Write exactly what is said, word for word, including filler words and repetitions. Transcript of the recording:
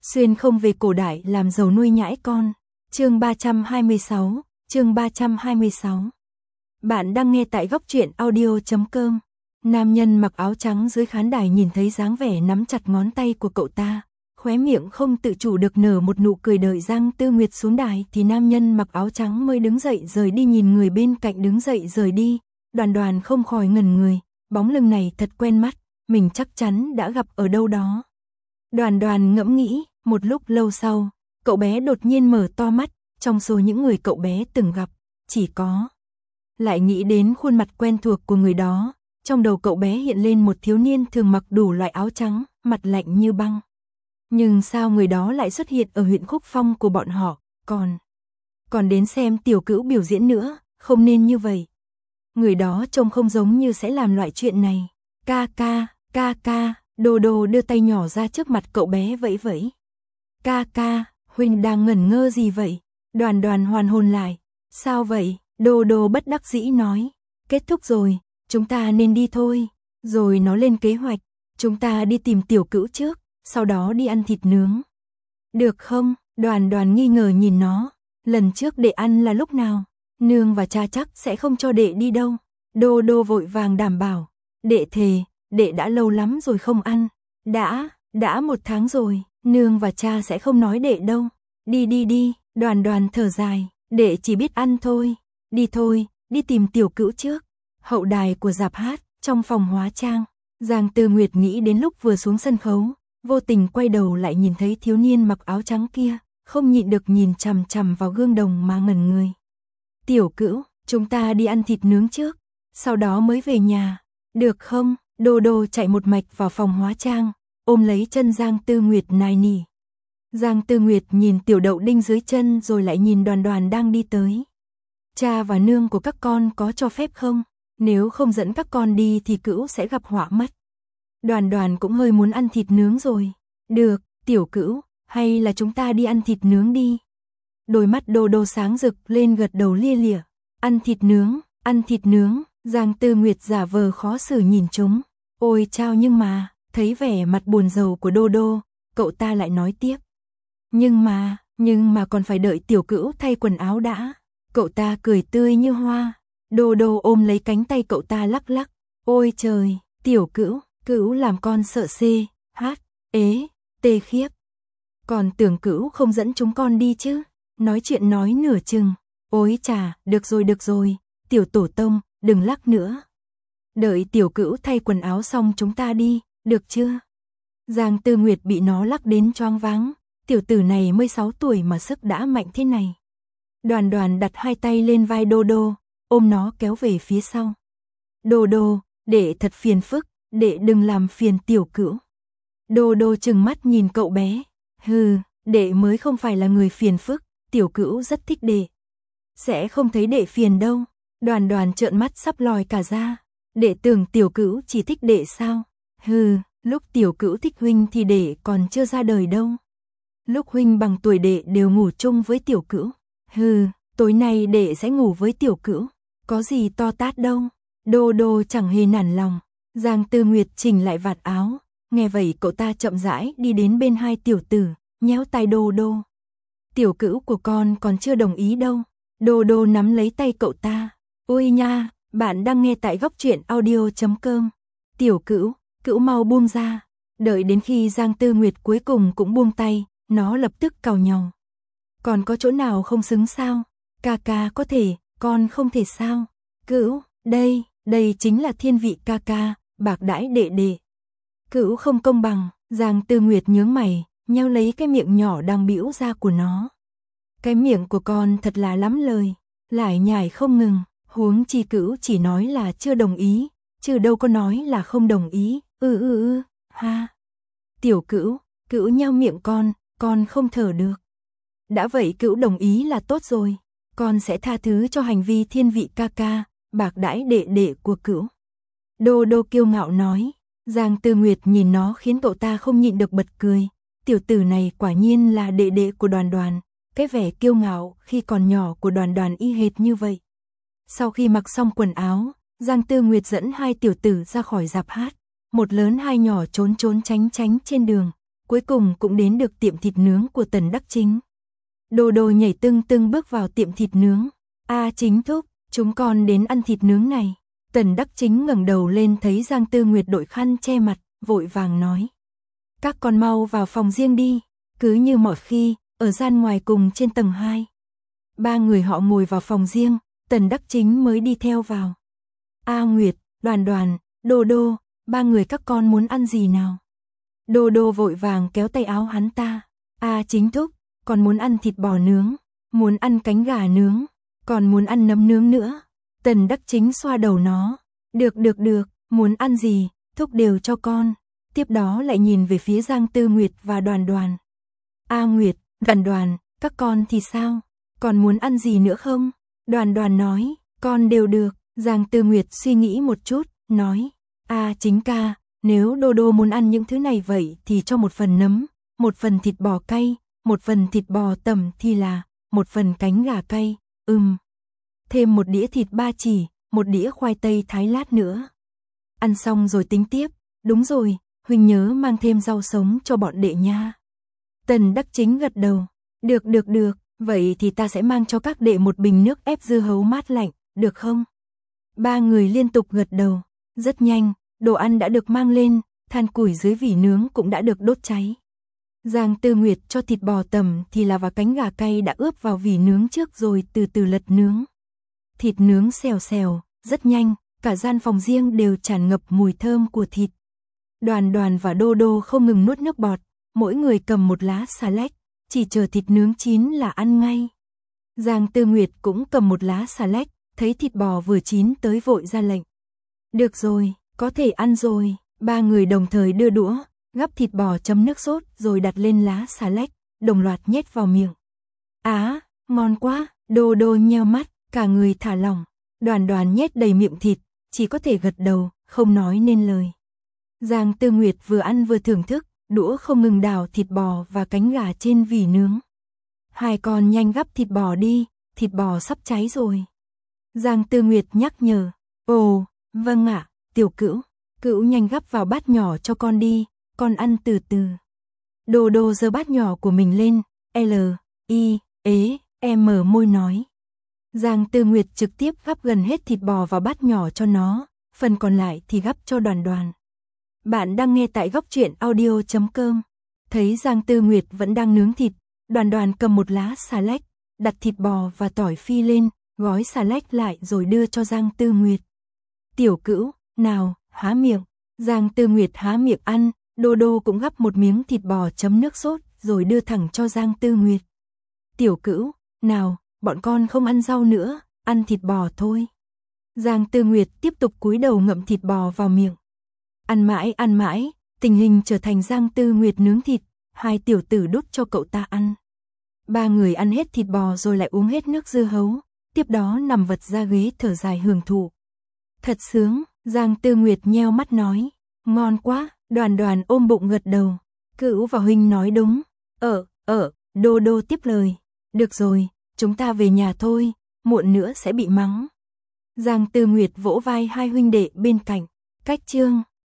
Xuyên không về cổ đại làm giàu nuôi nhãi con. Chương ba trăm hai mươi sáu, chương ba trăm hai mươi sáu. Bạn đang nghe tại góc truyện audio chấm com. Nam nhân mặc áo trắng dưới khán đài nhìn thấy dáng vẻ nắm chặt ngón tay của cậu ta, khóe miệng không tự chủ được nở một nụ cười. Đợi Giang Tư Nguyệt xuống đài thì nam nhân mặc áo trắng mới đứng dậy rời đi. Nhìn người bên cạnh đứng dậy rời đi, Đoàn Đoàn không khỏi ngẩn người, bóng lưng này thật quen mắt, mình chắc chắn đã gặp ở đâu đó. Đoàn Đoàn ngẫm nghĩ, một lúc lâu sau, cậu bé đột nhiên mở to mắt, trong số những người cậu bé từng gặp, chỉ có. Lại nghĩ đến khuôn mặt quen thuộc của người đó, trong đầu cậu bé hiện lên một thiếu niên thường mặc đủ loại áo trắng, mặt lạnh như băng. Nhưng sao người đó lại xuất hiện ở huyện Khúc Phong của bọn họ, còn... Còn đến xem Tiểu Cữu biểu diễn nữa, không nên như vậy. Người đó trông không giống như sẽ làm loại chuyện này. Ca ca, ca ca, Đô Đô đưa tay nhỏ ra trước mặt cậu bé vẫy vẫy. Ca ca, huynh đang ngẩn ngơ gì vậy? Đoàn Đoàn hoàn hồn lại. Sao vậy? Đô Đô bất đắc dĩ nói. Kết thúc rồi, chúng ta nên đi thôi. Rồi nó lên kế hoạch, chúng ta đi tìm Tiểu Cữu trước, sau đó đi ăn thịt nướng. Được không? Đoàn Đoàn nghi ngờ nhìn nó. Lần trước đệ ăn là lúc nào? Nương và cha chắc sẽ không cho đệ đi đâu. Đô Đô vội vàng đảm bảo. Đệ thề, đệ đã lâu lắm rồi không ăn. Đã, đã một tháng rồi, nương và cha sẽ không nói đệ đâu. Đi đi đi, Đoàn Đoàn thở dài, đệ chỉ biết ăn thôi. Đi thôi, đi tìm Tiểu Cữu trước. Hậu đài của rạp hát, trong phòng hóa trang. Giang Tư Nguyệt nghĩ đến lúc vừa xuống sân khấu, vô tình quay đầu lại nhìn thấy thiếu niên mặc áo trắng kia, không nhịn được nhìn chằm chằm vào gương đồng mà ngẩn người. Tiểu Cữu, chúng ta đi ăn thịt nướng trước, sau đó mới về nhà. Được không? Đô Đô chạy một mạch vào phòng hóa trang, ôm lấy chân Giang Tư Nguyệt nài nỉ. Giang Tư Nguyệt nhìn tiểu đậu đinh dưới chân rồi lại nhìn Đoàn Đoàn đang đi tới. Cha và nương của các con có cho phép không? Nếu không dẫn các con đi thì Cữu sẽ gặp họa mất. Đoàn Đoàn cũng hơi muốn ăn thịt nướng rồi. Được, Tiểu Cữu, hay là chúng ta đi ăn thịt nướng đi. Đôi mắt Đô Đô sáng rực lên gật đầu lia lịa. Ăn thịt nướng, ăn thịt nướng. Giang Tư Nguyệt giả vờ khó xử nhìn chúng. Ôi chao, nhưng mà, thấy vẻ mặt buồn rầu của Đô Đô, cậu ta lại nói tiếp. Nhưng mà, nhưng mà còn phải đợi Tiểu Cữu thay quần áo đã. Cậu ta cười tươi như hoa. Đô Đô ôm lấy cánh tay cậu ta lắc lắc. Ôi trời, Tiểu Cữu, Cữu làm con sợ xê, hát, ế, tê khiếp. Còn tưởng Cữu không dẫn chúng con đi chứ. Nói chuyện nói nửa chừng. Ôi chà, được rồi được rồi, Tiểu Tổ Tông, đừng lắc nữa. Đợi Tiểu Cữu thay quần áo xong chúng ta đi, được chưa? Giang Tư Nguyệt bị nó lắc đến choáng váng. Tiểu tử này mới sáu tuổi mà sức đã mạnh thế này. Đoàn Đoàn đặt hai tay lên vai Đô Đô, ôm nó kéo về phía sau. Đô Đô, đệ thật phiền phức, đệ đừng làm phiền Tiểu Cữu. Đô Đô trừng mắt nhìn cậu bé. Hừ, đệ mới không phải là người phiền phức, Tiểu Cữu rất thích đệ. Sẽ không thấy đệ phiền đâu. Đoàn Đoàn trợn mắt sắp lòi cả ra. Đệ tưởng Tiểu Cữu chỉ thích đệ sao? Hừ, lúc Tiểu Cữu thích huynh thì đệ còn chưa ra đời đâu. Lúc huynh bằng tuổi đệ đều ngủ chung với Tiểu Cữu. Hừ, tối nay đệ sẽ ngủ với Tiểu Cữu. Có gì to tát đâu. Đô Đô chẳng hề nản lòng. Giang Tư Nguyệt chỉnh lại vạt áo. Nghe vậy cậu ta chậm rãi đi đến bên hai tiểu tử, nhéo tay Đô Đô. Tiểu Cữu của con còn chưa đồng ý đâu. Đô Đô nắm lấy tay cậu ta. Ôi nha, bạn đang nghe tại góc truyện audio chấm com. Tiểu Cữu, Cữu mau buông ra. Đợi đến khi Giang Tư Nguyệt cuối cùng cũng buông tay, nó lập tức cào nhàu. Còn có chỗ nào không xứng sao? Ca ca có thể, con không thể sao? Cữu, đây, đây chính là thiên vị ca ca, bạc đãi đệ đệ. Cữu không công bằng. Giang Tư Nguyệt nhướng mày, nheo lấy cái miệng nhỏ đang bĩu ra của nó. Cái miệng của con thật là lắm lời, lải nhải không ngừng. Huống chi Cữu chỉ nói là chưa đồng ý, chứ đâu có nói là không đồng ý. Ừ ừ ừ, ha. Tiểu Cữu, Cữu nheo miệng con, con không thở được. Đã vậy Cữu đồng ý là tốt rồi, con sẽ tha thứ cho hành vi thiên vị ca ca, bạc đãi đệ đệ của Cữu. Đô Đô kiêu ngạo nói. Giang Tư Nguyệt nhìn nó khiến cậu ta không nhịn được bật cười. Tiểu tử này quả nhiên là đệ đệ của Đoàn Đoàn. Cái vẻ kiêu ngạo khi còn nhỏ của Đoàn Đoàn y hệt như vậy. Sau khi mặc xong quần áo, Giang Tư Nguyệt dẫn hai tiểu tử ra khỏi rạp hát. Một lớn hai nhỏ trốn trốn tránh tránh trên đường. cuối cùng cũng đến được tiệm thịt nướng của Tần Đắc Chính. Đô Đô nhảy tưng tưng bước vào tiệm thịt nướng. A Chính thúc, chúng con đến ăn thịt nướng này. Tần Đắc Chính ngẩng đầu lên thấy Giang Tư Nguyệt đội khăn che mặt, vội vàng nói. Các con mau vào phòng riêng đi, cứ như mọi khi, ở gian ngoài cùng trên tầng hai. Ba người họ ngồi vào phòng riêng, Tần Đắc Chính mới đi theo vào. A Nguyệt, Đoàn Đoàn, Đô Đô, ba người các con muốn ăn gì nào? Đô Đô vội vàng kéo tay áo hắn ta. A Chính thúc, còn muốn ăn thịt bò nướng, muốn ăn cánh gà nướng, còn muốn ăn nấm nướng nữa. Tần Đắc Chính xoa đầu nó. Được được được, muốn ăn gì, thúc đều cho con. Tiếp đó lại nhìn về phía Giang Tư Nguyệt và Đoàn Đoàn. A Nguyệt, Đoàn Đoàn, các con thì sao? Còn muốn ăn gì nữa không? Đoàn Đoàn nói, con đều được. Giang Tư Nguyệt suy nghĩ một chút, nói. A Chính ca, nếu Đô Đô muốn ăn những thứ này vậy thì cho một phần nấm, một phần thịt bò cay, một phần thịt bò tẩm thì là, một phần cánh gà cay, ừm. Thêm một đĩa thịt ba chỉ, một đĩa khoai tây thái lát nữa. Ăn xong rồi tính tiếp, đúng rồi, huynh nhớ mang thêm rau sống cho bọn đệ nha. Tần Đắc Chính gật đầu, được được được, vậy thì ta sẽ mang cho các đệ một bình nước ép dưa hấu mát lạnh, được không? Ba người liên tục gật đầu, rất nhanh, đồ ăn đã được mang lên, than củi dưới vỉ nướng cũng đã được đốt cháy. Giang Tư Nguyệt cho thịt bò tẩm thì là và cánh gà cay đã ướp vào vỉ nướng trước rồi từ từ lật nướng. Thịt nướng xèo xèo, rất nhanh, cả gian phòng riêng đều tràn ngập mùi thơm của thịt. Đoàn Đoàn và Đô Đô không ngừng nuốt nước bọt, mỗi người cầm một lá xà lách, chỉ chờ thịt nướng chín là ăn ngay. Giang Tư Nguyệt cũng cầm một lá xà lách, thấy thịt bò vừa chín tới vội ra lệnh. Được rồi, có thể ăn rồi. Ba người đồng thời đưa đũa, gắp thịt bò chấm nước sốt rồi đặt lên lá xà lách, đồng loạt nhét vào miệng. Á, ngon quá, Đô Đô nheo mắt, cả người thả lỏng. Đoàn Đoàn nhét đầy miệng thịt, chỉ có thể gật đầu, không nói nên lời. Giang Tư Nguyệt vừa ăn vừa thưởng thức, đũa không ngừng đảo thịt bò và cánh gà trên vỉ nướng. Hai con nhanh gắp thịt bò đi, thịt bò sắp cháy rồi. Giang Tư Nguyệt nhắc nhở. Ồ, vâng ạ, Tiểu Cữu, Cữu nhanh gắp vào bát nhỏ cho con đi, con ăn từ từ. Đô Đô giơ bát nhỏ của mình lên, L, I, ế, M môi nói. Giang Tư Nguyệt trực tiếp gắp gần hết thịt bò vào bát nhỏ cho nó, phần còn lại thì gắp cho Đoàn Đoàn. Bạn đang nghe tại góc truyện audio chấm com. Thấy Giang Tư Nguyệt vẫn đang nướng thịt, Đoàn Đoàn cầm một lá xà lách, đặt thịt bò và tỏi phi lên, gói xà lách lại rồi đưa cho Giang Tư Nguyệt. Tiểu Cữu, nào, há miệng. Giang Tư Nguyệt há miệng ăn, Đô Đô cũng gắp một miếng thịt bò chấm nước sốt rồi đưa thẳng cho Giang Tư Nguyệt. Tiểu Cữu, nào, bọn con không ăn rau nữa, ăn thịt bò thôi. Giang Tư Nguyệt tiếp tục cúi đầu ngậm thịt bò vào miệng. Ăn mãi ăn mãi, tình hình trở thành Giang Tư Nguyệt nướng thịt, hai tiểu tử đút cho cậu ta ăn. Ba người ăn hết thịt bò rồi lại uống hết nước dưa hấu, tiếp đó nằm vật ra ghế thở dài hưởng thụ. Thật sướng, Giang Tư Nguyệt nheo mắt nói, ngon quá, Đoàn Đoàn ôm bụng gật đầu. Cữu và huynh nói đúng. Ờ, ờ, Đô Đô tiếp lời. Được rồi, chúng ta về nhà thôi, muộn nữa sẽ bị mắng. Giang Tư Nguyệt vỗ vai hai huynh đệ bên cạnh. Cách chương